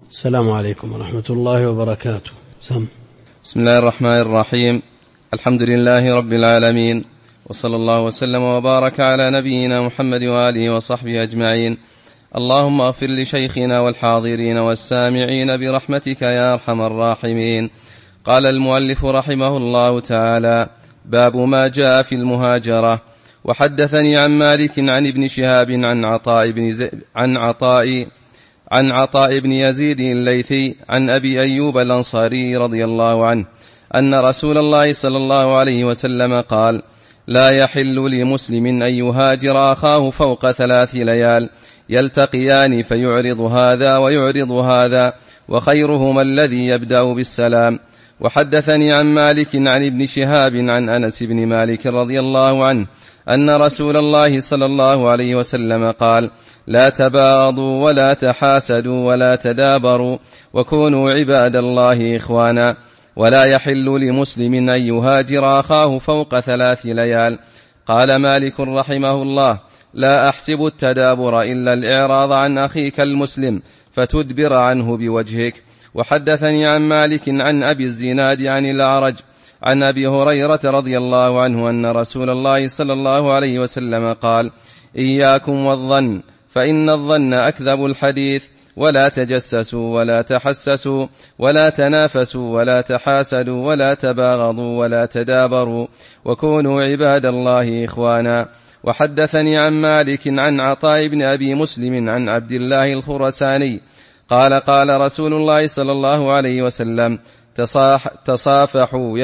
السلام عليكم ورحمة الله وبركاته. بسم الله الرحمن الرحيم. الحمد لله رب العالمين، وصلى الله وسلم وبارك على نبينا محمد وآله وصحبه أجمعين. اللهم اغفر لشيخنا والحاضرين والسامعين برحمتك يا أرحم الراحمين. قال المؤلف رحمه الله تعالى: باب ما جاء في المهاجرة. وحدثني عن مالك عن ابن شهاب عن عطاء بن يزيد الليثي عن أبي أيوب الأنصاري رضي الله عنه أن رسول الله صلى الله عليه وسلم قال: لا يحل لمسلم أن يهاجر أخاه فوق 3 ليال يلتقيان فيعرض هذا ويعرض هذا، وخيرهما الذي يبدأ بالسلام. وحدثني عن مالك عن ابن شهاب عن أنس بن مالك رضي الله عنه أن رسول الله صلى الله عليه وسلم قال: لا تباغضوا ولا تحاسدوا ولا تدابروا، وكونوا عباد الله إخوانا. ولا يحل لمسلم أن يهاجر أخاه فوق 3 ليال. قال مالك رحمه الله: لا أحسب التدابر إلا الإعراض عن أخيك المسلم فتدبر عنه بوجهك. وحدثني عن مالك عن أبي الزناد عن الأعرج عن أبي هريرة رضي الله عنه أن رسول الله صلى الله عليه وسلم قال: إياكم والظن، فإن الظن أكذب الحديث. ولا تجسسوا ولا تحسسوا ولا تنافسوا ولا تحاسدوا ولا تباغضوا ولا تدابروا، وكونوا عباد الله إخوانا. وحدثني عن مالك عن عطاء بن أبي مسلم عن عبد الله الخرساني قال: قال رسول الله صلى الله عليه وسلم: تصافحوا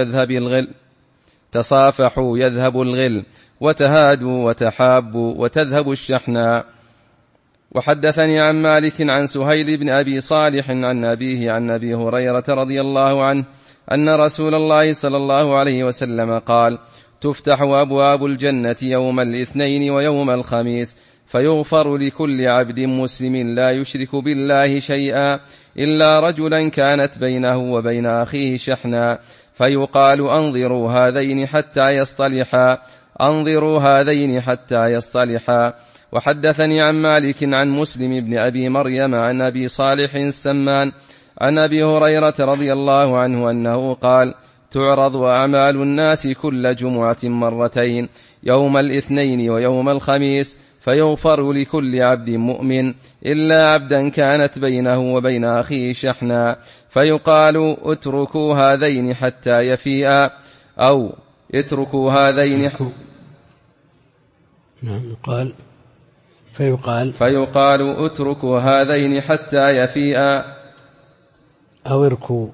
يذهب الغل، وتهادوا وتحابوا وتذهب الشحناء. وحدثني عن مالك عن سهيل بن أبي صالح عن أبيه عن أبي هريرة رضي الله عنه أن رسول الله صلى الله عليه وسلم قال: تفتح أبواب الجنة يوم الاثنين ويوم الخميس، فيغفر لكل عبد مسلم لا يشرك بالله شيئا إلا رجلا كانت بينه وبين أخيه شحنا، فيقال: أنظروا هذين حتى يصطلحا. وحدثني عن مالك عن مسلم بن أبي مريم عن أبي صالح السمان عن أبي هريرة رضي الله عنه أنه قال: تعرض أعمال الناس كل جمعة 2 يوم الاثنين ويوم الخميس، فيغفر لكل عبد مؤمن إلا عبدا كانت بينه وبين أخيه شحنا، فيقال: اتركوا هذين حتى يفيئا، أو اتركوا هذين فيقال اتركوا هذين حتى يفيئا، أو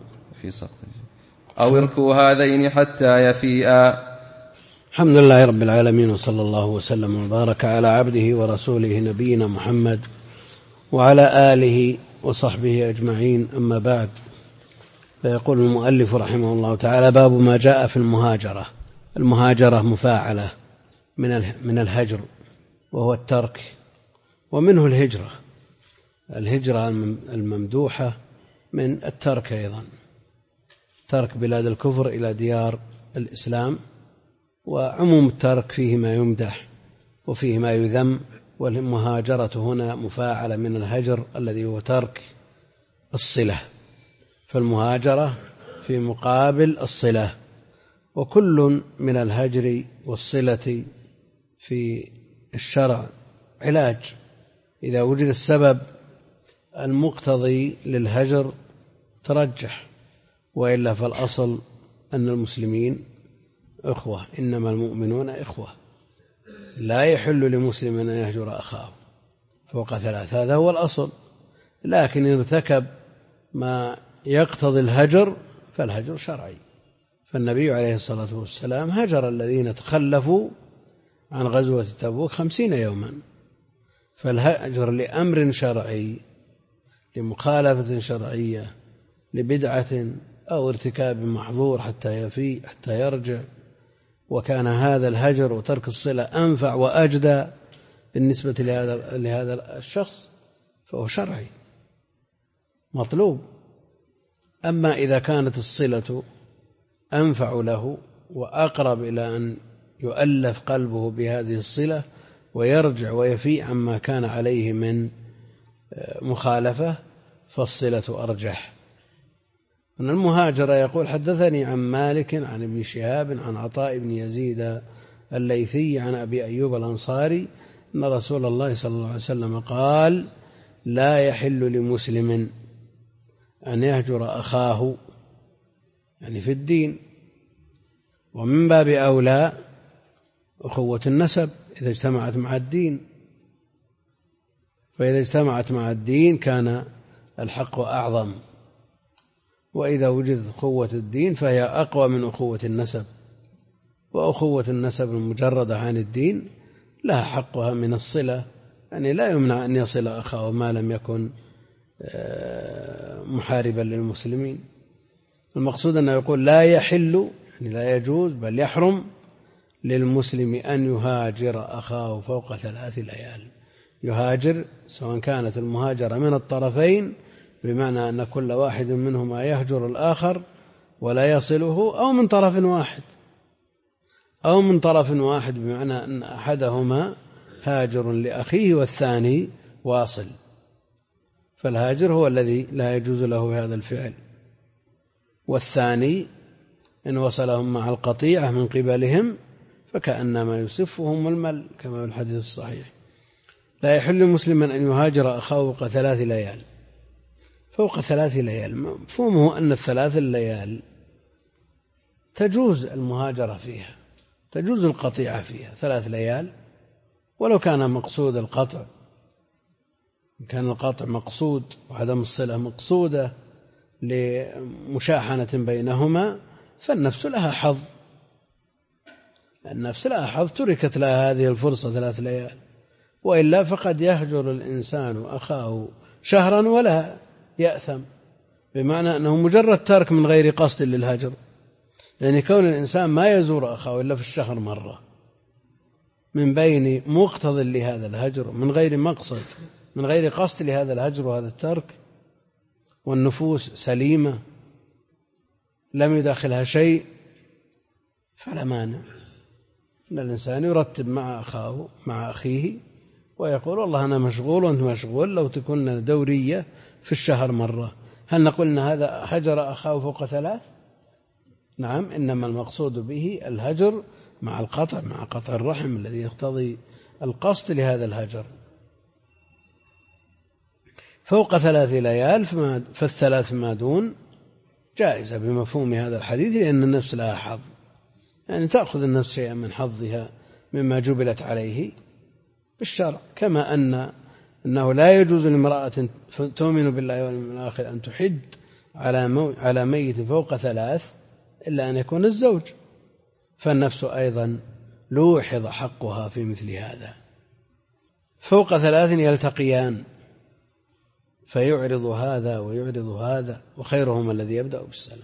اركوا هذين حتى يفيئا. الحمد لله رب العالمين، وصلى الله وسلم وبارك على عبده ورسوله نبينا محمد وعلى آله وصحبه أجمعين. أما بعد، فيقول المؤلف رحمه الله تعالى: باب ما جاء في المهاجرة. المهاجرة مفاعلة من الهجر، وهو الترك، ومنه الهجرة الممدوحة من الترك أيضا، ترك بلاد الكفر إلى ديار الإسلام. وعموم الترك فيه ما يمدح وفيه ما يذم، والمهاجرة هنا مفاعلة من الهجر الذي هو ترك الصلة، فالمهاجرة في مقابل الصلة، وكل من الهجر والصلة في الشرع علاج. إذا وجد السبب المقتضي للهجر ترجح، وإلا فالأصل أن المسلمين إخوة، إنما المؤمنون إخوة. لا يحل لمسلم أن يهجر أخاه فوق 3، هذا هو الأصل. لكن إن ارتكب ما يقتضي الهجر فالهجر شرعي، فالنبي عليه الصلاة والسلام هجر الذين تخلفوا عن غزوة تبوك 50 يوما. فالهجر لأمر شرعي، لمخالفة شرعية، لبدعة أو ارتكاب محظور حتى يفيء حتى يرجع، وكان هذا الهجر وترك الصلة أنفع وأجدى بالنسبة لهذا الشخص، فهو شرعي مطلوب. أما إذا كانت الصلة أنفع له وأقرب إلى أن يؤلف قلبه بهذه الصلة ويرجع ويفيء عما كان عليه من مخالفة، فالصلة أرجح. أن المهاجر يقول حدثني عن مالك عن ابن شهاب عن عطاء بن يزيد الليثي عن أبي أيوب الأنصاري أن رسول الله صلى الله عليه وسلم قال لا يحل لمسلم أن يهجر أخاه يعني في الدين، ومن باب أولى أخوة النسب إذا اجتمعت مع الدين، فإذا اجتمعت مع الدين كان الحق أعظم، وإذا وجدت أخوة الدين فهي أقوى من أخوة النسب، وأخوة النسب المجردة عن الدين لها حقها من الصلة، يعني لا يمنع أن يصل أخاه ما لم يكن محاربا للمسلمين. المقصود أنه يقول لا يحل يعني لا يجوز بل يحرم للمسلم أن يهاجر أخاه فوق 3 ليال. يهاجر سواء كانت المهاجرة من الطرفين بمعنى أن كل واحد منهما يهجر الآخر ولا يصله، أو من طرف واحد بمعنى أن أحدهما هاجر لأخيه والثاني واصل، فالهاجر هو الذي لا يجوز له هذا الفعل، والثاني إن وصلهم مع القطيعة من قبلهم فكأنما يسفهم المل كما في الحديث الصحيح. لا يحل مسلما أن يهاجر أخاه فوق 3 ليال. فوق 3 ليال مفهومه أن 3 ليال تجوز المهاجرة فيها، تجوز القطيعة فيها 3 ليال، ولو كان مقصود القطع، كان القطع مقصود وعدم الصلة مقصودة لمشاحنة بينهما فالنفس لها حظ، النفس لها حظ تركت لها هذه الفرصة 3 ليال، وإلا فقد يهجر الإنسان أخاه شهرا ولا يأثم، بمعنى أنه مجرد ترك من غير قصد للهجر، يعني كون الإنسان ما يزور أخاه إلا في الشهر مرة من بين مقتض لهذا الهجر من غير مقصد من غير قصد لهذا الهجر وهذا الترك، والنفوس سليمة لم يداخلها شيء، فلا مانع أن الإنسان يرتب مع أخيه ويقول والله أنا مشغول وأنت مشغول، لو تكون دورية في الشهر مرة. هل نقول أن هذا هجر أخاه فوق 3؟ نعم، إنما المقصود به الهجر مع القطع، مع قطع الرحم الذي يقتضي القصد لهذا الهجر. فوق 3 ليال فالثلاث ما دون جائزة بمفهوم هذا الحديث، لأن النفس لها حظ، يعني تأخذ النفس شيئا من حظها مما جبلت عليه بالشرع، كما أنه لا يجوز لامرأة تؤمن بالله واليوم الآخر أن تحد على ميت فوق 3 إلا أن يكون الزوج، فالنفس أيضا لوحظ حقها في مثل هذا. فوق 3 يلتقيان فيعرض هذا ويعرض هذا، وخيرهم الذي يبدأ بالسلام.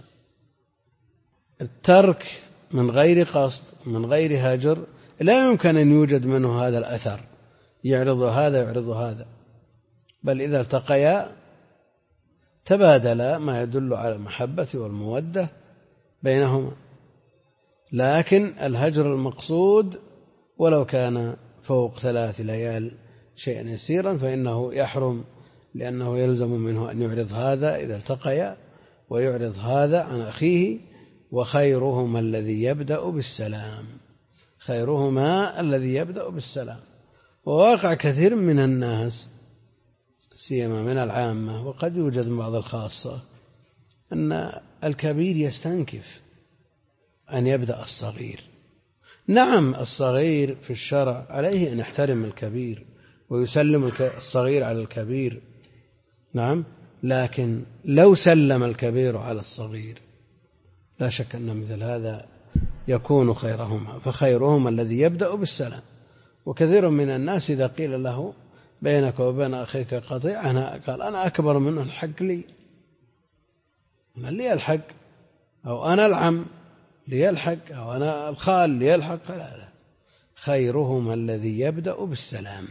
الترك من غير قصد من غير هجر لا يمكن أن يوجد منه هذا الأثر، يعرض هذا يعرض هذا، بل إذا التقيا تبادلا ما يدل على المحبة والمودة بينهما. لكن الهجر المقصود ولو كان فوق 3 ليال شيئا يسيرا فإنه يحرم، لأنه يلزم منه أن يعرض هذا إذا التقيا ويعرض هذا عن أخيه، وخيرهما الذي يبدأ بالسلام، خيرهما الذي يبدأ بالسلام. وواقع كثير من الناس سيما من العامة وقد يوجد من بعض الخاصة أن الكبير يستنكف أن يبدأ الصغير. نعم، الصغير في الشرع عليه أن يحترم الكبير ويسلم الصغير على الكبير، نعم، لكن لو سلم الكبير على الصغير لا شك أن مثل هذا يكون خيرهما، فخيرهما الذي يبدأ بالسلام. وكثير من الناس إذا قيل له بينك وبين أخيك قطيعة قال أنا أكبر منه، الحق لي، أنا لي الحق، أو أنا العم لي الحق، أو أنا الخال لي الحق. لا، خيرهما الذي يبدأ بالسلام.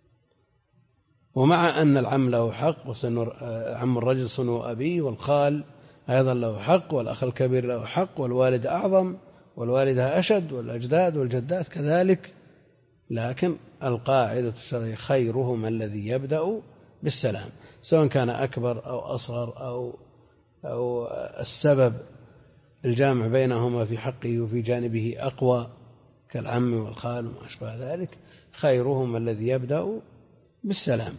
ومع أن العم له حق، عم الرجل صنو أبيه، والخال أيضا له حق، والأخ الكبير له حق، والوالد أعظم والوالدة أشد، والأجداد والجدات كذلك، لكن القاعدة الشرعية خيرهما الذي يبدأ بالسلام، سواء كان أكبر أو أصغر أو السبب الجامع بينهما في حقه وفي جانبه أقوى كالعم والخال وما أشبه ذلك، خيرهم الذي يبدأ بالسلام.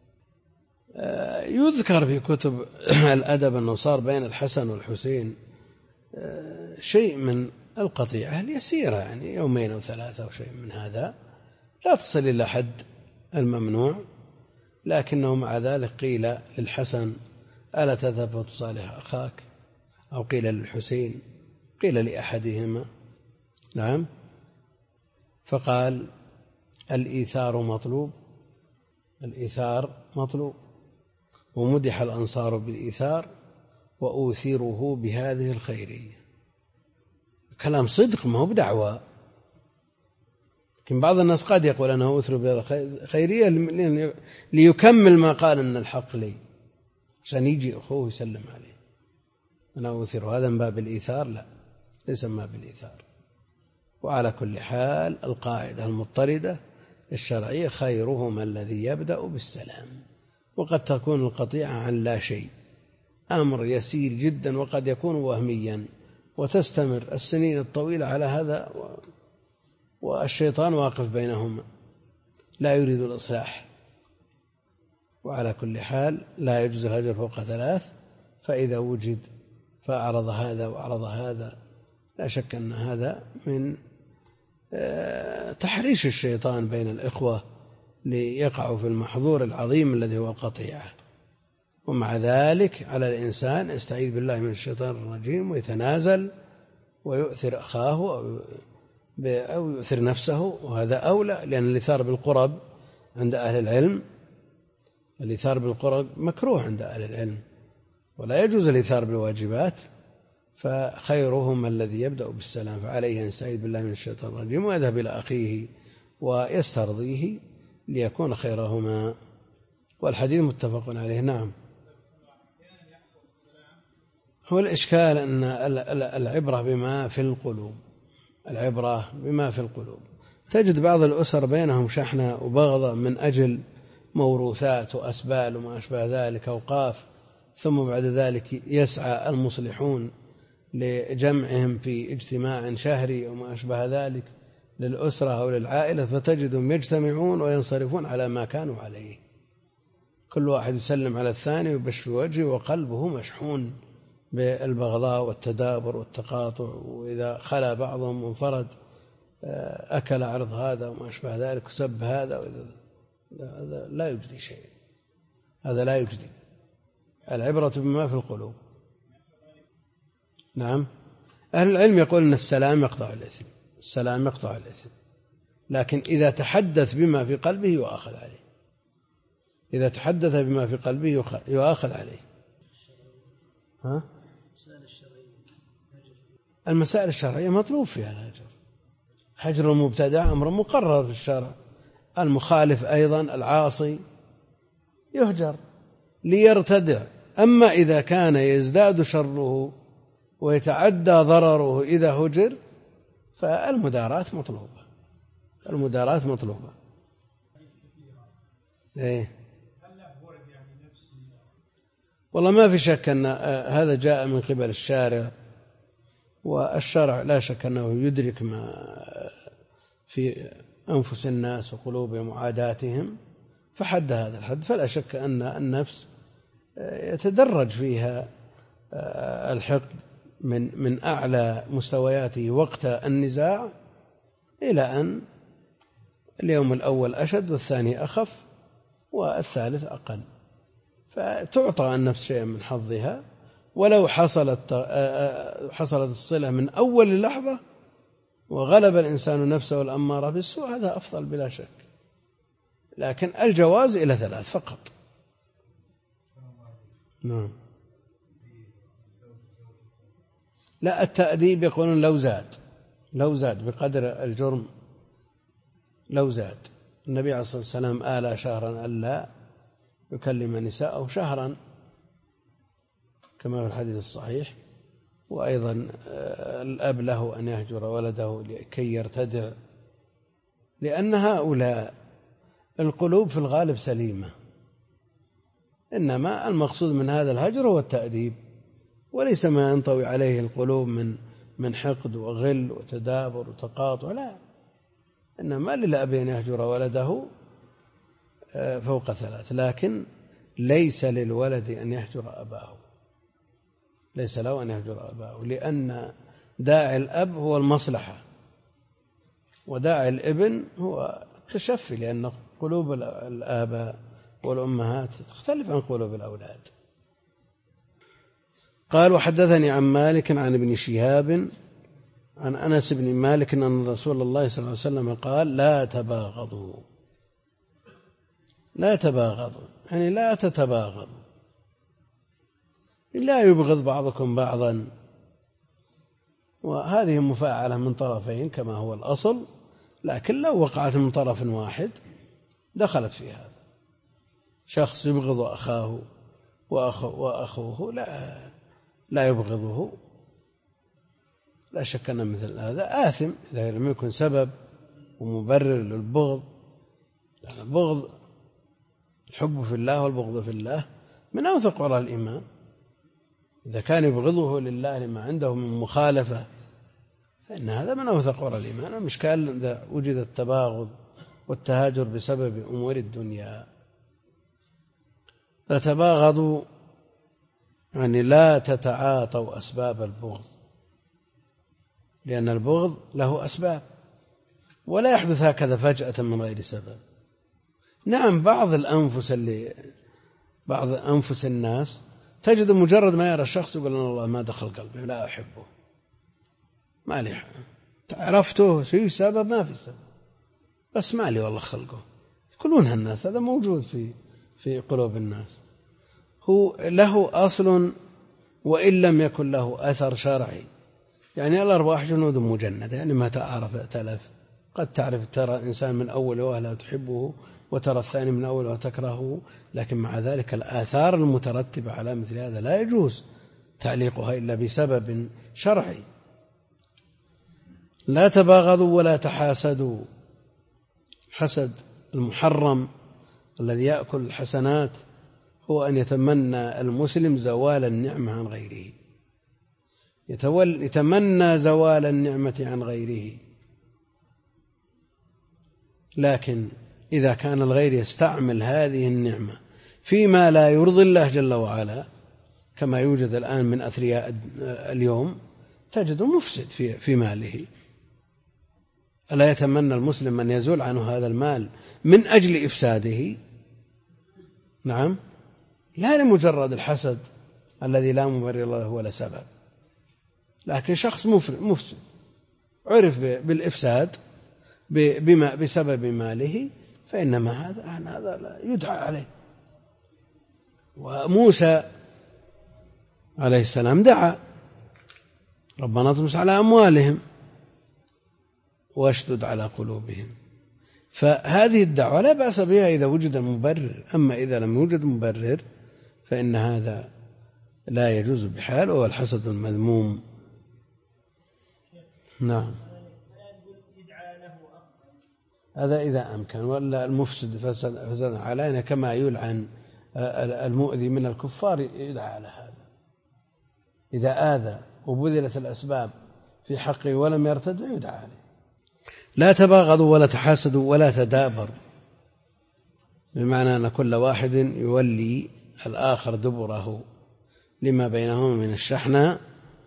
يذكر في كتب الأدب أنه صار بين الحسن والحسين شيء من القطيعة اليسيرة، يعني 2 أو 3 أو شيء من هذا، لا تصل إلى حد الممنوع، لكنه مع ذلك قيل للحسن ألا تذهب وتصالح أخاك، أو قيل للحسين، قيل لأحدهما نعم، فقال الإيثار مطلوب، الإيثار مطلوب، ومدح الأنصار بالإيثار وأوثره بهذه الخيرية. كلام صدق، ما هو بدعوة، لكن بعض الناس قد يقول أنا أوثر بهذه الخيرية ليكمل ما قال أن الحق لي، عشان يجي أخوه يسلم عليه، أنا أوثر، هذا من باب الإيثار؟ لا، ليس من باب الإيثار. وعلى كل حال القاعدة المضطردة الشرعية خيرهما الذي يبدأ بالسلام، وقد تكون القطيعة عن لا شيء، أمر يسير جدا، وقد يكون وهميا، وتستمر السنين الطويلة على هذا، والشيطان واقف بينهما لا يريد الإصلاح. وعلى كل حال لا يجوز الهجر فوق 3، فإذا وجد فأعرض هذا وأعرض هذا، لا شك أن هذا من تحريش الشيطان بين الإخوة ليقعوا في المحظور العظيم الذي هو القطيعة. ومع ذلك على الإنسان يستعيذ بالله من الشيطان الرجيم ويتنازل ويؤثر أخاه أو يؤثر نفسه، وهذا أولى، لأن الإيثار بالقرب عند أهل العلم، الإيثار بالقرب مكروه عند أهل العلم، ولا يجوز الإيثار بالواجبات، فخيرهم الذي يبدأ بالسلام، فعليه أن يستعيذ بالله من الشيطان الرجيم ويذهب إلى أخيه ويسترضيه ليكون خيرهما. والحديث متفق عليه. نعم. هو الإشكال أن العبرة بما في القلوب، العبرة بما في القلوب. تجد بعض الأسر بينهم شحنة وبغضة من أجل موروثات وأسبال وما أشبه ذلك، أوقاف، ثم بعد ذلك يسعى المصلحون لجمعهم في اجتماع شهري وما أشبه ذلك للأسرة أو للعائلة، فتجدهم يجتمعون وينصرفون على ما كانوا عليه، كل واحد يسلم على الثاني ويبش وجهه وقلبه مشحون بالبغضاء والتدابر والتقاطع، وإذا خلا بعضهم وانفرد أكل عرض هذا وما أشبه ذلك وسب هذا، هذا لا يجدي شيء، هذا لا يجدي. العبرة بما في القلوب. نعم. أهل العلم يقول أن السلام يقطع الإثم، السلام يقطع الإثم، لكن إذا تحدث بما في قلبه يؤاخذ عليه، إذا تحدث بما في قلبه يؤاخذ عليه. ها؟ المسائل الشرعية مطلوب فيها الهجر، حجر المبتدع أمر مقرر في الشرع، المخالف أيضا العاصي يهجر ليرتدع. أما إذا كان يزداد شره ويتعدى ضرره إذا هجر فالمداراة مطلوبة، المداراة مطلوبة. إيه؟ والله ما في شك أن هذا جاء من قبل الشارع، والشرع لا شك أنه يدرك ما في أنفس الناس وقلوبهم وعاداتهم، فحد هذا الحد. فلا شك أن النفس يتدرج فيها الحقد من أعلى مستوياته وقت النزاع إلى أن اليوم الأول أشد والثاني أخف والثالث أقل، فتعطى النفس شيئا من حظها، ولو حصلت الصلة من أول لحظة وغلب الإنسان نفسه الأمارة بالسوء هذا أفضل بلا شك، لكن الجواز إلى 3 فقط. نعم. لا، التأديب يقولون لو زاد بقدر الجرم، لو زاد. النبي عليه الصلاة والسلام آلى شهرا ألا يكلم نساءه شهرا كما في الحديث الصحيح، وأيضا الأب له أن يهجر ولده لكي يرتدع، لأن هؤلاء القلوب في الغالب سليمة، إنما المقصود من هذا الهجر هو التأديب، وليس ما ينطوي عليه القلوب من حقد وغل وتدابر وتقاطع، لا، إنما للأب أن يهجر ولده فوق 3، لكن ليس للولد أن يهجر أباه، ليس له أن يهجر أباه، لأن داعي الأب هو المصلحة، وداعي الابن هو التشفي، لأن قلوب الآباء والأمهات تختلف عن قلوب الأولاد. قال: وحدثني عن مالك عن ابن شهاب عن أنس بن مالك أن رسول الله صلى الله عليه وسلم قال: لا تباغضوا، لا تباغضوا يعني لا تتباغضوا، لا يبغض بعضكم بعضا، وهذه مفاعلة من طرفين كما هو الأصل، لكن لو وقعت من طرف واحد دخلت في هذا، شخص يبغض أخاه وأخوه لا يبغضه، لا شك أن مثل هذا آثم إذا لم يكن سبب ومبرر للبغض، يعني البغض، الحب في الله والبغض في الله من أوثق وراء الإيمان. إذا كان يبغضه لله لما عنده من مخالفة فإن هذا من أوثق وراء الإيمان. المشكلة إذا وجد التباغض والتهاجر بسبب أمور الدنيا. لا تباغضوا يعني لا تتعاطوا أسباب البغض، لأن البغض له أسباب ولا يحدث هكذا فجأة من غير سبب. نعم، بعض أنفس الناس تجد مجرد ما يرى الشخص يقول أنا والله ما دخل قلبي لا أحبه، ما لي، عرفته في سبب ما في سبب، بس ما لي والله خلقه. يقولون الناس هذا موجود في قلوب الناس، هو له أصل وإن لم يكن له أثر شرعي. يعني الأرواح جنود مجندة، يعني ما تعرف ائتلف. قد تعرف ترى إنسان من أول وهلة تحبه، وترى الثاني من أول وتكرهه، لكن مع ذلك الآثار المترتبة على مثل هذا لا يجوز تعليقها إلا بسبب شرعي. لا تباغضوا ولا تحاسدوا. حسد المحرم الذي يأكل الحسنات هو أن يتمنى المسلم زوال النعمة عن غيره، يتمنى زوال النعمة عن غيره. لكن إذا كان الغير يستعمل هذه النعمة فيما لا يرضي الله جل وعلا، كما يوجد الآن من أثرياء اليوم، تجد مفسد في ماله. ألا يتمنى المسلم أن يزول عنه هذا المال من أجل إفساده؟ نعم، لا لمجرد الحسد الذي لا مبرر له ولا سبب، لكن شخص مفسد عرف بالإفساد بسبب ماله، فإنما هذا لا يدعى عليه. وموسى عليه السلام دعا ربنا اطمس على أموالهم واشدد على قلوبهم، فهذه الدعوة لا بأس بها إذا وجد مبرر. أما إذا لم يوجد مبرر فإن هذا لا يجوز بحال، وهو الحسد المذموم. نعم، هذا إذا أمكن، ولا المفسد فسد علينا كما يلعن المؤذي من الكفار يدعى على هذا. إذا آذى وبذلت الأسباب في حقه ولم يرتد يدعى عليه. لا تباغضوا ولا تحاسدوا ولا تدابروا، بمعنى أن كل واحد يولي الآخر دبره لما بينهما من الشحنة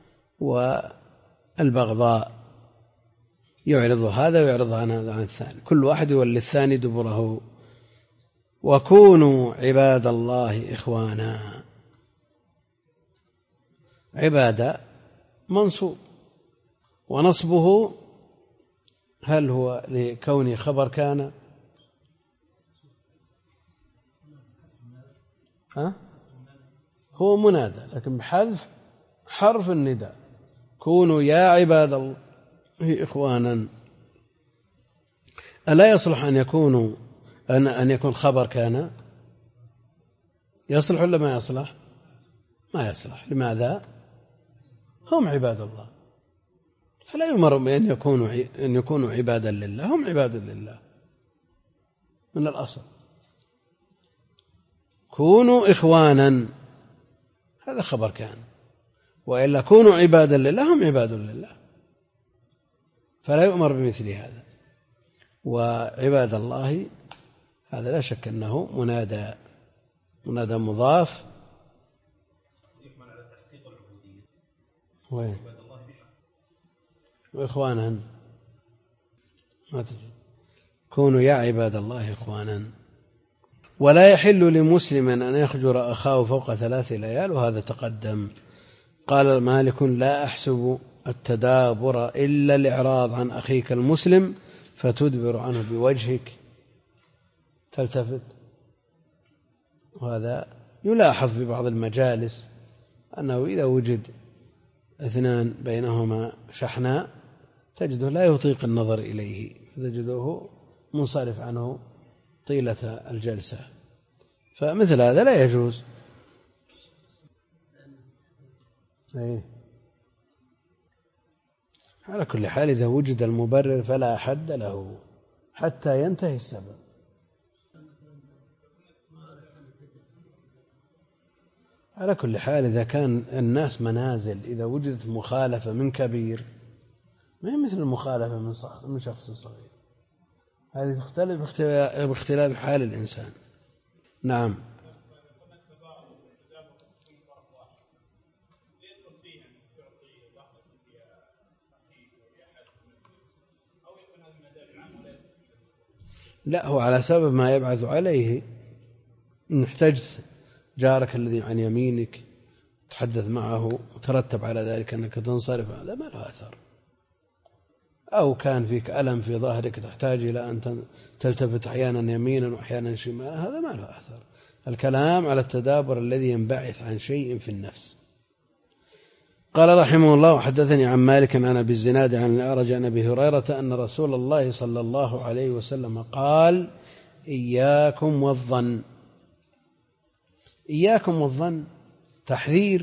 والبغضاء، يعرض هذا ويعرض عن الثاني، كل واحد يولي الثاني دبره. وكونوا عباد الله إخوانا. عبادة منصوب، ونصبه هل هو لكونه خبر كان؟ هو منادى لكن بحذف حرف النداء. كونوا يا عباد الله إخوانا. ألا يصلح أن يكون خبر كان؟ يصلح ولا ما يصلح؟ ما يصلح. لماذا؟ هم عباد الله، فلا يمر بأن يكونوا عبادا لله. هم عباد لله من الأصل. كونوا إخوانا هذا خبر كان، وإلا كونوا عبادا لله هم عباد لله، فلا يؤمر بمثل هذا. وعباد الله هذا لا شك أنه منادى مضاف. وين وإخوانا كونوا يا عباد الله إخوانا. ولا يحل لمسلم أن يخجر أخاه فوق 3 ليال، وهذا تقدم. قال مالك لا أحسب التدابر إلا الإعراض عن أخيك المسلم فتدبر عنه بوجهك تلتفت. وهذا يلاحظ في بعض المجالس أنه إذا وجد 2 بينهما شحناء تجده لا يطيق النظر إليه، تجده منصرف عنه طيلة الجلسة، فمثل هذا لا يجوز. على كل حال إذا وجد المبرر فلا حد له حتى ينتهي السبب. على كل حال إذا كان الناس منازل، إذا وجدت مخالفة من كبير ما هي مثل المخالفة من شخص صغير، هذه تختلف باختلاف حال الإنسان. نعم. لا، هو على سبب ما يبعث عليه. إن احتجت جارك الذي عن يمينك تحدث معه وترتب على ذلك أنك تنصرف، هذا ما له أثر. أو كان فيك ألم في ظهرك تحتاج إلى أن تلتفت أحيانا يمينا وأحيانا شمالا، هذا ما له أثر. الكلام على التدابر الذي ينبعث عن شيء في النفس. قال رحمه الله وحدثني عن مالك عن أبي الزناد عن الأعرج عن أبي هريرة أن رسول الله صلى الله عليه وسلم قال إياكم والظن. إياكم والظن تحذير،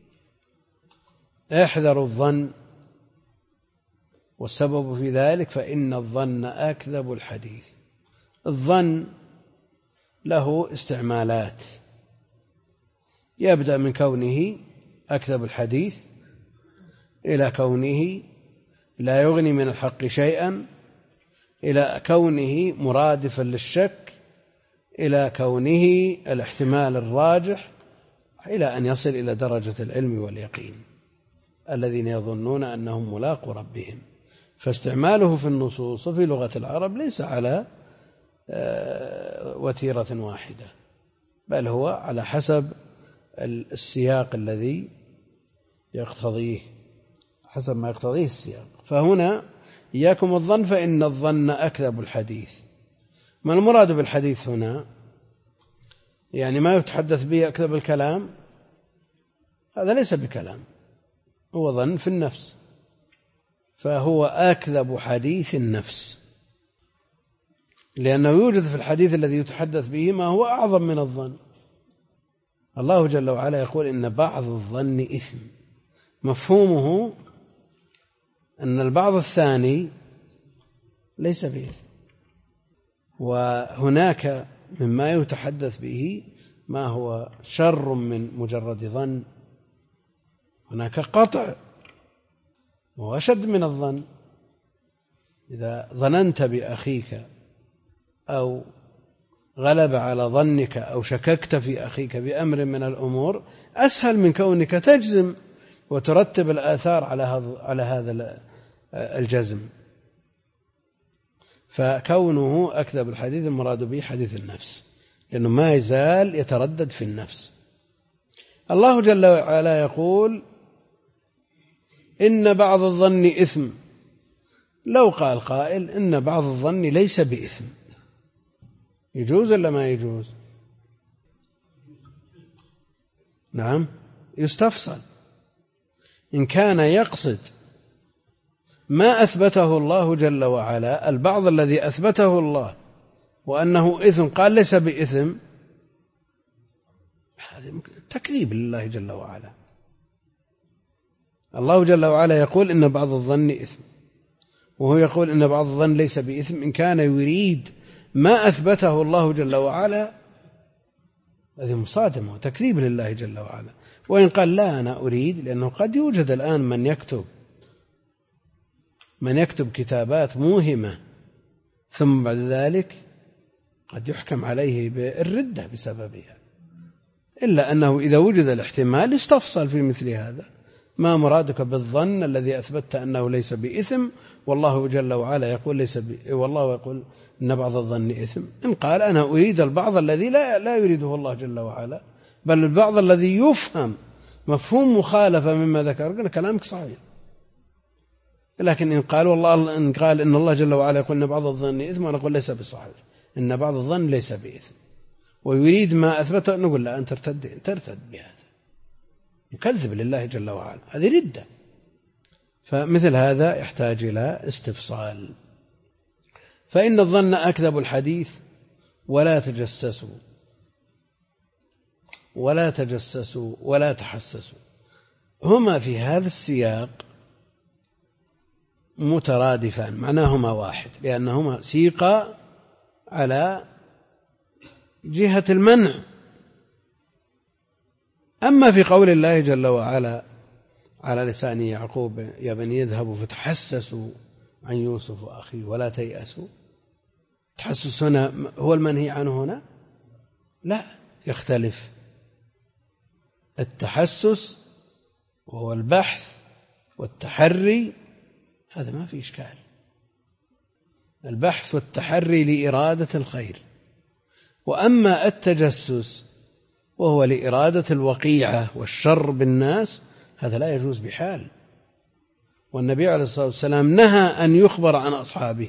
احذروا الظن، والسبب في ذلك فإن الظن أكذب الحديث. الظن له استعمالات، يبدأ من كونه أكذب الحديث إلى كونه لا يغني من الحق شيئا، إلى كونه مرادفا للشك، إلى كونه الاحتمال الراجح، إلى أن يصل إلى درجة العلم واليقين الذين يظنون أنهم ملاقو ربهم. فاستعماله في النصوص في لغة العرب ليس على وتيرة واحدة، بل هو على حسب السياق الذي يقتضيه، حسب ما يقتضيه السياق. فهنا إياكم الظن فإن الظن أكذب الحديث. ما المراد بالحديث هنا؟ يعني ما يتحدث به أكذب الكلام، هذا ليس بكلام، هو ظن في النفس، فهو أكذب حديث النفس، لأنه يوجد في الحديث الذي يتحدث به ما هو أعظم من الظن. الله جل وعلا يقول إن بعض الظن إثم، مفهومه أن البعض الثاني ليس بإثم. وهناك مما يتحدث به ما هو شر من مجرد ظن، هناك قطع وهو أشد من الظن. إذا ظننت بأخيك أو غلب على ظنك أو شككت في أخيك بأمر من الأمور، أسهل من كونك تجزم وترتب الآثار على هذا الجزم. فكونه أكذب الحديث المراد به حديث النفس، لأنه ما يزال يتردد في النفس. الله جل وعلا يقول إن بعض الظن إثم. لو قال قائل إن بعض الظن ليس بإثم، يجوز ولا ما يجوز؟ نعم، يستفصل. إن كان يقصد ما أثبته الله جل وعلا، البعض الذي أثبته الله وأنه إثم قال ليس بإثم، هذا تكذيب لله جل وعلا. الله جل وعلا يقول إن بعض الظن إثم، وهو يقول إن بعض الظن ليس بإثم. إن كان يريد ما أثبته الله جل وعلا هذه مصادمة وتكذيب لله جل وعلا. وإن قال لا أنا أريد، لأنه قد يوجد الآن من يكتب كتابات موهمة ثم بعد ذلك قد يحكم عليه بالردة بسببها، إلا أنه إذا وجد الاحتمال يستفصل في مثل هذا. ما مرادك بالظن الذي أثبتت أنه ليس بإثم والله جل وعلا يقول والله يقول إن بعض الظن إثم؟ إن قال أنا أريد البعض الذي لا يريده الله جل وعلا، بل البعض الذي يفهم مفهوم مخالفة مما ذكر، قلنا كلامك صحيح. لكن إن قال إن الله جل وعلا يقول إن بعض الظن إثم، ونقول ليس بصحيح، إن بعض الظن ليس بإثم، ويريد ما أثبته، نقول لا أن ترتد بهذا، يكذب لله جل وعلا، هذه ردة. فمثل هذا يحتاج إلى استفصال. فإن الظن أكذب الحديث ولا تجسسوا ولا تحسسوا، هما في هذا السياق مترادفان، معناهما واحد، لأنهما سيقا على جهة المنع. أما في قول الله جل وعلا على لسان يعقوب يا بني اذهبوا فتحسسوا عن يوسف وأخيه ولا تيأسوا، التحسس هنا هو المنهي عنه هنا؟ لا، يختلف. التحسس وهو البحث والتحري، هذا ما في إشكال، البحث والتحري لإرادة الخير. وأما التجسس وهو لإرادة الوقيعة والشر بالناس، هذا لا يجوز بحال. والنبي عليه الصلاة والسلام نهى أن يخبر عن أصحابه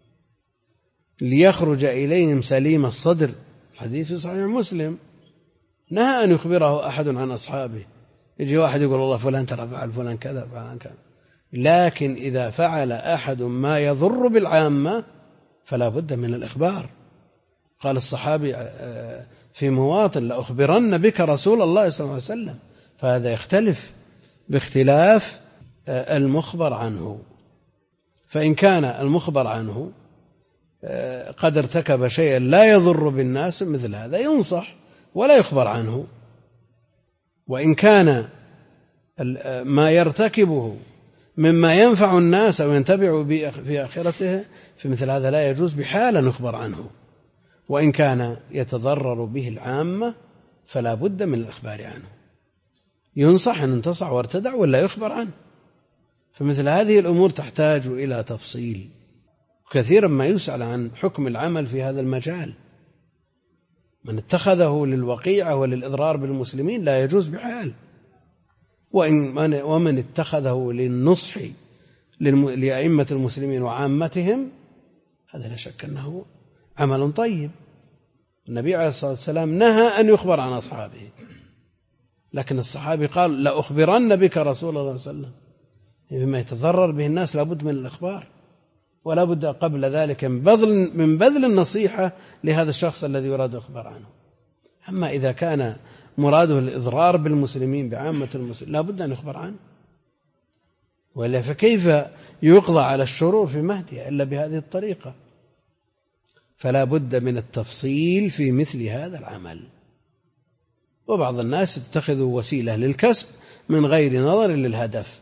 ليخرج إليهم سليم الصدر، حديث في صحيح مسلم، نهى أن يخبره أحد عن أصحابه. يجي واحد يقول الله فلان ترى فعل فلان كذا فلان كذا، لكن إذا فعل أحد ما يضر بالعامة فلا بد من الإخبار. قال الصحابي في مواطن لأخبرن بك رسول الله صلى الله عليه وسلم، فهذا يختلف باختلاف المخبر عنه. فإن كان المخبر عنه قد ارتكب شيئا لا يضر بالناس، مثل هذا ينصح ولا يخبر عنه. وإن كان ما يرتكبه مما ينفع الناس أو ينتفع في آخرته، فمثل هذا لا يجوز بحال أن يخبر عنه. وإن كان يتضرر به العامة فلا بد من الإخبار عنه، ينصح أن انتصع وارتدع ولا يخبر عنه. فمثل هذه الأمور تحتاج إلى تفصيل، وكثيرا ما يسأل عن حكم العمل في هذا المجال. من اتخذه للوقيعة وللإضرار بالمسلمين لا يجوز بحال، ومن اتخذه للنصح لأئمة المسلمين وعامتهم، هذا لا شك أنه عمل طيب. النبي عليه الصلاة والسلام نهى أن يخبر عن أصحابه، لكن الصحابي قال لأخبرن بك رسول الله صلى الله عليه وسلم. بما يتضرر به الناس لابد من الإخبار، ولا بد قبل ذلك من بذل النصيحة لهذا الشخص الذي يراد الإخبار عنه. أما إذا كان مراده الإضرار بالمسلمين بعامة المسلمين لا بد أن يخبر عنه، وإلا فكيف يقضى على الشرور في مهدها إلا بهذه الطريقة؟ فلا بد من التفصيل في مثل هذا العمل. وبعض الناس يتخذوا وسيلة للكسب من غير نظر للهدف،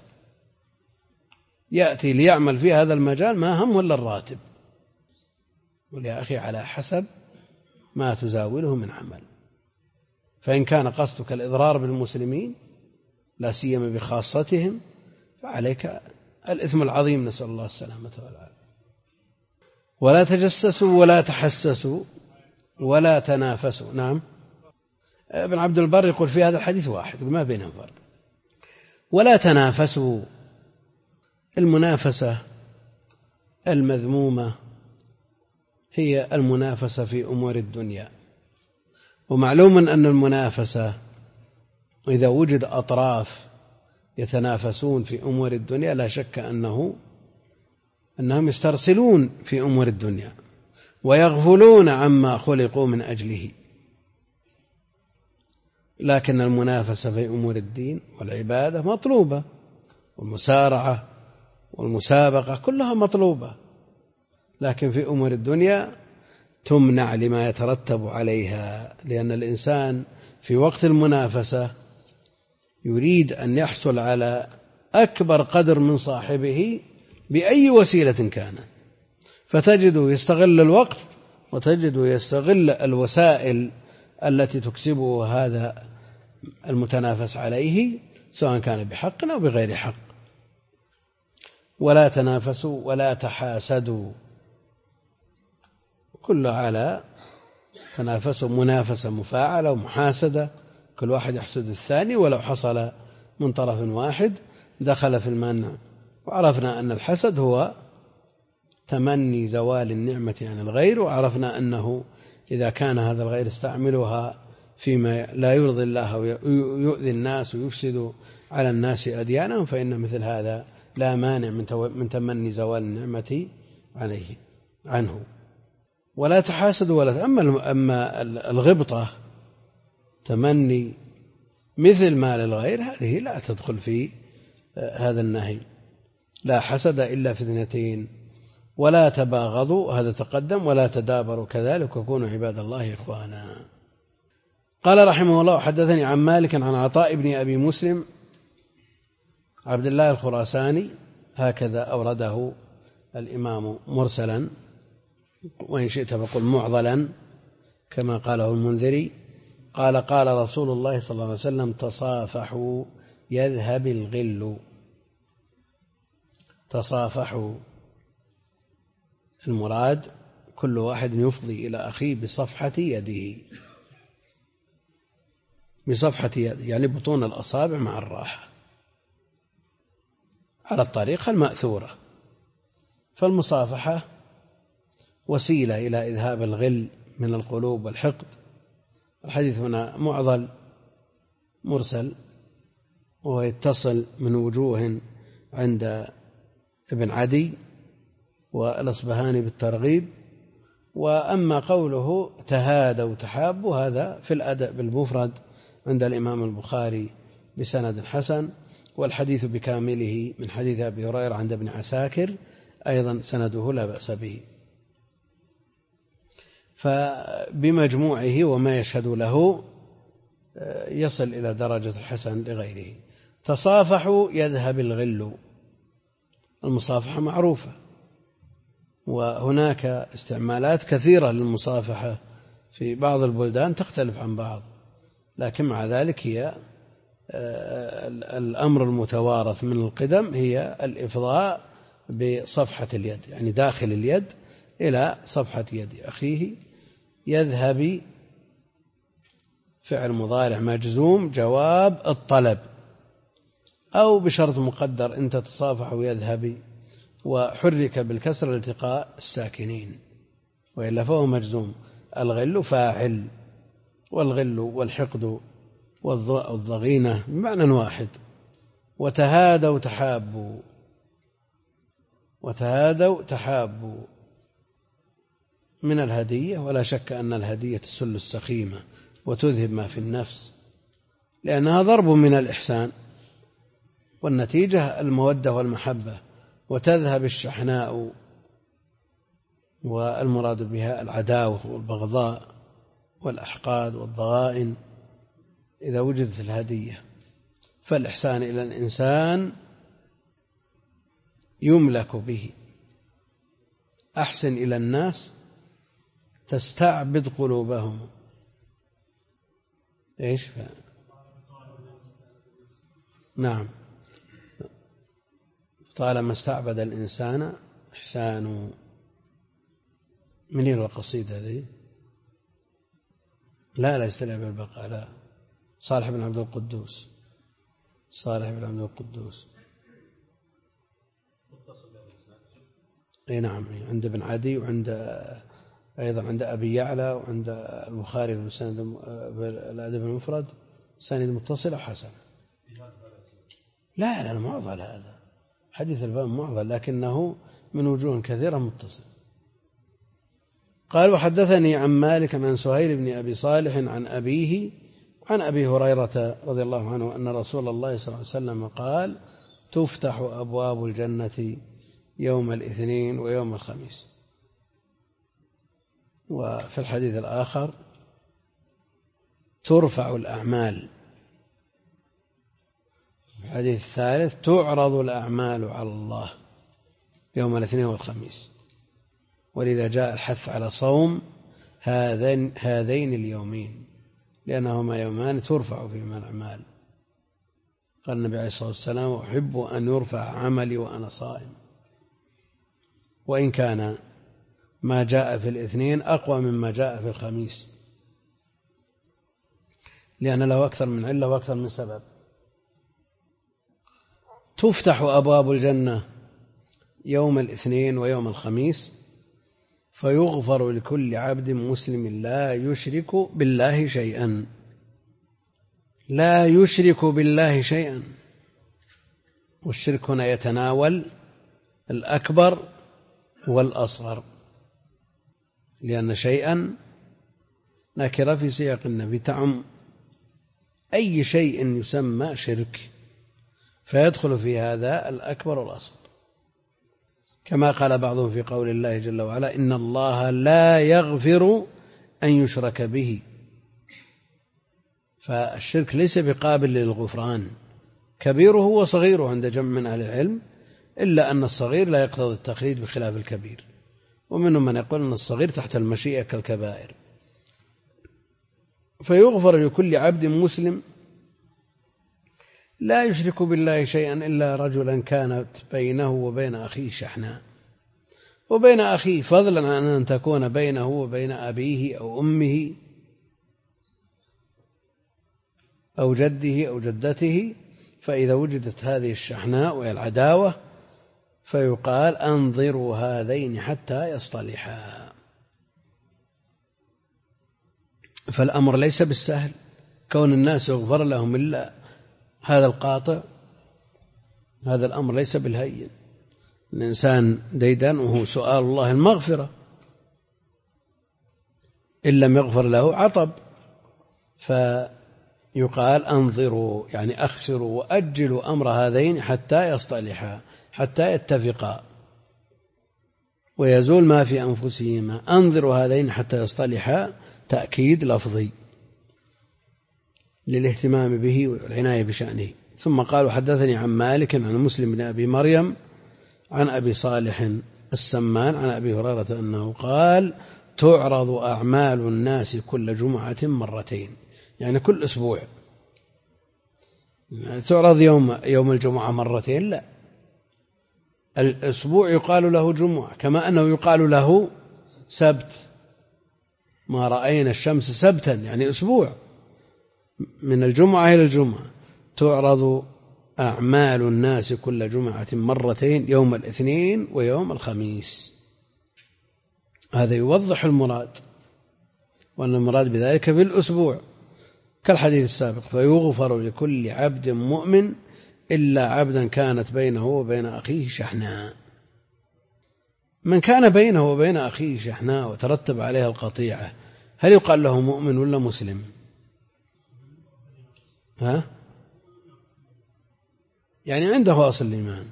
يأتي ليعمل في هذا المجال ما هم ولا الراتب، ويا أخي على حسب ما تزاوله من عمل. فإن كان قصدك الإضرار بالمسلمين لا سيما بخاصتهم فعليك الإثم العظيم، نسأل الله السلامة والعافية. ولا تجسسوا ولا تحسسوا ولا تنافسوا. نعم، ابن عبد البر يقول في هذا الحديث واحد ما بينهم فرق. ولا تنافسوا، المنافسة المذمومة هي المنافسة في أمور الدنيا. ومعلوم أن المنافسة إذا وجد أطراف يتنافسون في أمور الدنيا لا شك أنهم يسترسلون في أمور الدنيا ويغفلون عما خلقوا من أجله. لكن المنافسة في أمور الدين والعبادة مطلوبة، والمسارعة والمسابقة كلها مطلوبة. لكن في أمور الدنيا تمنع لما يترتب عليها، لأن الإنسان في وقت المنافسة يريد أن يحصل على أكبر قدر من صاحبه بأي وسيلة كان، فتجده يستغل الوقت وتجده يستغل الوسائل التي تكسبه هذا المتنافس عليه، سواء كان بحق أو بغير حق. ولا تنافسوا ولا تحاسدوا، كل على تنافسوا منافسة مفاعلة ومحاسدة، كل واحد يحسد الثاني ولو حصل من طرف واحد دخل في المنع. وعرفنا أن الحسد هو تمني زوال النعمة عن الغير، وعرفنا أنه إذا كان هذا الغير استعملها فيما لا يرضي الله ويؤذي الناس ويفسد على الناس أديانهم، فإن مثل هذا لا مانع من تمني زوال النعمة عنه. ولا تحاسدوا ولا أما الغبطة تمني مثل ما للغير، هذه لا تدخل في هذا النهي. لا حسد إلا في اثنتين، ولا تباغضوا، هذا تقدم، ولا تدابروا كذلك، وكونوا عباد الله إخوانا. قال رحمه الله: حدثني عن مالك عن عطاء بن أبي مسلم عبد الله الخراساني، هكذا أورده الإمام مرسلا، وإن شئت فقل معضلا كما قاله المنذري، قال: قال رسول الله صلى الله عليه وسلم: تصافحوا يذهب الغل. تصافحوا، المراد كل واحد يفضي إلى أخيه بصفحة يده، بصفحة يده يعني بطون الأصابع مع الراحة على الطريقة المأثورة. فالمصافحة وسيلة إلى إذهاب الغل من القلوب والحقد. الحديث هنا معضل مرسل، وهو يتصل من وجوه عند ابن عدي والأصبهاني بالترغيب. وأما قوله تهادوا تحابوا، هذا في الأدب المفرد عند الإمام البخاري بسند حسن، والحديث بكامله من حديث أبي هريرة عند ابن عساكر أيضا سنده لا بأس به. فبمجموعه وما يشهد له يصل إلى درجة الحسن لغيره. تصافحوا يذهب الغل، المصافحة معروفة، وهناك استعمالات كثيرة للمصافحة في بعض البلدان تختلف عن بعض، لكن مع ذلك هي الأمر المتوارث من القدم هي الإفضاء بصفحة اليد، يعني داخل اليد إلى صفحة يد أخيه. يذهب فعل مضارع مجزوم جواب الطلب، أو بشرط مقدر إن تتصافح يذهب، وحرك بالكسر لالتقاء الساكنين، وإلا فهو مجزوم. الغل فاعل، والغل والحقد والضغينة بمعنى واحد. وتهادوا تحابوا، وتهادوا تحابوا من الهدية، ولا شك أن الهدية تسل السخيمة وتذهب ما في النفس، لأنها ضرب من الإحسان، والنتيجة المودة والمحبة، وتذهب الشحناء، والمراد بها العداوة والبغضاء والأحقاد والضغائن إذا وجدت الهدية. فالإحسان إلى الإنسان يملك به. أحسن إلى الناس تستعبد قلوبهم. إيش؟ نعم، طالما استعبد الإنسان إحسان. منين القصيدة هذه؟ لا يستلعب البقاء، لا. صالح بن عبد القدوس، صالح بن عبد القدوس. اي نعم، عند ابن عدي، وعند ايضا عند ابي يعلى، وعند البخاري في مسند الادب المفرد سند متصل حسن. لا معضل، هذا حديث الباب معضل، لكنه من وجوه كثيرة متصل. قال: وحدثني عن مالك عن سهيل بن أبي صالح عن أبيه عن أبي هريرة رضي الله عنه أن رسول الله صلى الله عليه وسلم قال: تفتح أبواب الجنة يوم الاثنين ويوم الخميس. وفي الحديث الآخر ترفع الأعمال، في الحديث الثالث تعرض الأعمال على الله يوم الاثنين والخميس، ولذا جاء الحث على صوم هذين اليومين لأنهما يومان ترفع فيهما الأعمال. قال النبي عليه الصلاة والسلام: أحب أن يرفع عملي وأنا صائم، وإن كان ما جاء في الاثنين أقوى مما جاء في الخميس، لأن له أكثر من علة وأكثر من سبب. تفتح أبواب الجنة يوم الاثنين ويوم الخميس، فيغفر لكل عبد مسلم لا يشرك بالله شيئا، لا يشرك بالله شيئا. والشرك هنا يتناول الأكبر والأصغر، لأن شيئا نكرة في سياق النفي تعم أي شيء يسمى شرك، فيدخل في هذا الأكبر والأصغر، كما قال بعضهم في قول الله جل وعلا: إن الله لا يغفر أن يشرك به. فالشرك ليس بقابل للغفران، كبيره وصغيره عند جمع من أهل العلم، إلا أن الصغير لا يقتضي التقليد بخلاف الكبير، ومنهم من يقول أن الصغير تحت المشيئة كالكبائر. فيغفر لكل عبد مسلم لا يشرك بالله شيئا إلا رجلا كانت بينه وبين أخيه شحناء، وبين أخيه فضلا عن أن تكون بينه وبين أبيه أو أمه أو جده أو جدته، فإذا وجدت هذه الشحناء وهي العداوة فيقال: أنظروا هذين حتى يصطلحا. فالأمر ليس بالسهل كون الناس يغفر لهم إلا هذا القاطع، هذا الأمر ليس بالهين. الإنسان ديدنه سؤال الله المغفرة، إن لم يغفر له عطب، فيقال: أنظروا يعني أخسروا وأجلوا أمر هذين حتى يصطلحا، حتى يتفقا ويزول ما في أنفسهما. أنظروا هذين حتى يصطلحا تأكيد لفظي للاهتمام به والعناية بشأنه. ثم قال: حدثني عن مالك عن مسلم بن أبي مريم عن أبي صالح السمان عن أبي هريرة أنه قال: تعرض أعمال الناس كل جمعة مرتين، يعني كل أسبوع. يعني تعرض يوم الجمعة مرتين؟ لا، الأسبوع يقال له جمعة، كما أنه يقال له سبت. ما رأينا الشمس سبتا، يعني أسبوع من الجمعة إلى الجمعة. تعرض أعمال الناس كل جمعة مرتين، يوم الاثنين ويوم الخميس. هذا يوضح المراد، وأن المراد بذلك بالأسبوع، كالحديث السابق: فيغفر لكل عبد مؤمن إلا عبدا كانت بينه وبين أخيه شحناء. من كان بينه وبين أخيه شحناء وترتب عليها القطيعة، هل يقال له مؤمن ولا مسلم؟ يعني عنده أصل الإيمان،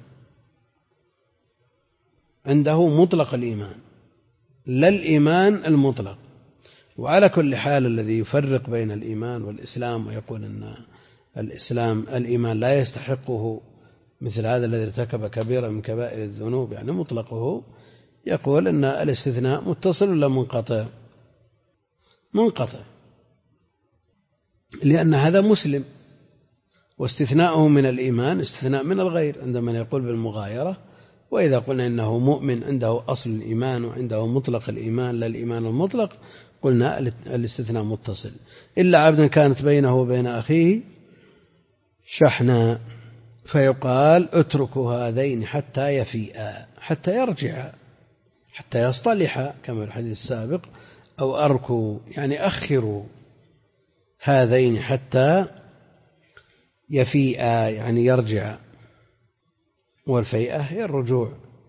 عنده مطلق الإيمان، لا الإيمان المطلق. وعلى كل حال الذي يفرق بين الإيمان والإسلام ويقول أن الإيمان لا يستحقه مثل هذا الذي ارتكب كبيرة من كبائر الذنوب، يعني مطلقه، يقول أن الاستثناء متصل ولا منقطع؟ منقطع، لأن هذا مسلم، واستثناؤه من الإيمان استثناء من الغير عندما يقول بالمغايرة. وإذا قلنا إنه مؤمن عنده أصل الإيمان وعنده مطلق الإيمان لا الإيمان المطلق، قلنا الاستثناء متصل. إلا عبدا كانت بينه وبين أخيه شحناء، فيقال: اتركوا هذين حتى يفيئا، حتى يرجعا، حتى يصطلحا كما في الحديث السابق، أو أركوا يعني أخروا هذين حتى يفيئا يعني يرجع، والفيئة هي الرجوع.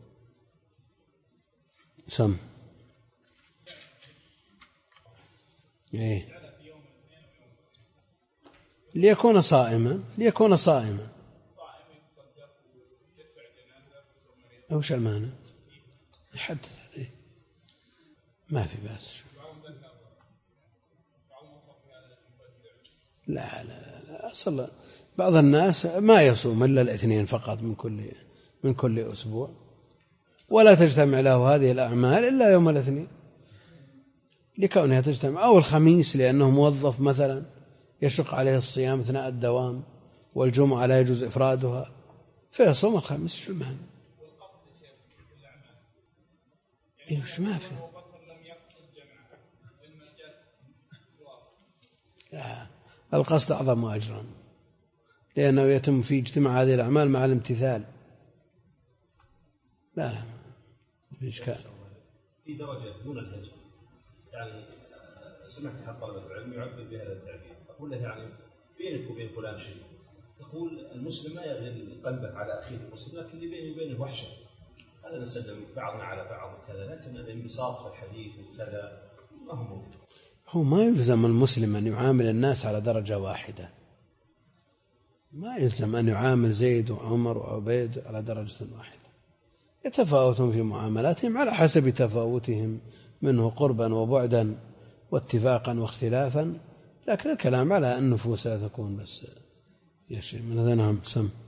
سم ليكون صائما، ليكون صائما. وش المانع؟ يحدث ما في بأس. لا أصلا بعض الناس ما يصوم إلا الاثنين فقط من كل أسبوع، ولا تجتمع له هذه الأعمال إلا يوم الاثنين لكونها تجتمع، أو الخميس لأنه موظف مثلا يشق عليه الصيام أثناء الدوام، والجمعة لا يجوز إفرادها فيصوم الخميس. شو المعنى؟ إيش ما في؟ القصد أعظم أجرا لأنه يتم في اجتماع هذه الأعمال مع الامتثال. لا في إشكال. في درجة دون الهجر، يعني سمعت أحد طلبة العلم يعبر بهذا التعبير، أقول له يعني بينك وبين فلان شيء، تقول المسلم ما يغل قلبه على أخيه المسلم، لكن اللي بيني وبينه وحشة، هذا نسلم بعضنا على بعض وكذا، لكن الانبساط في الحديث وكذا ما هو موجود. هو ما يلزم المسلم أن يعامل الناس على درجة واحدة، ما يلزم أن يعامل زيد وعمر وعبيد على درجة واحدة، يتفاوتون في معاملاتهم على حسب تفاوتهم منه قربا وبعدا واتفاقا واختلافا، لكن الكلام على النفوس لا تكون بس يا شيء من هذا. نعم سم.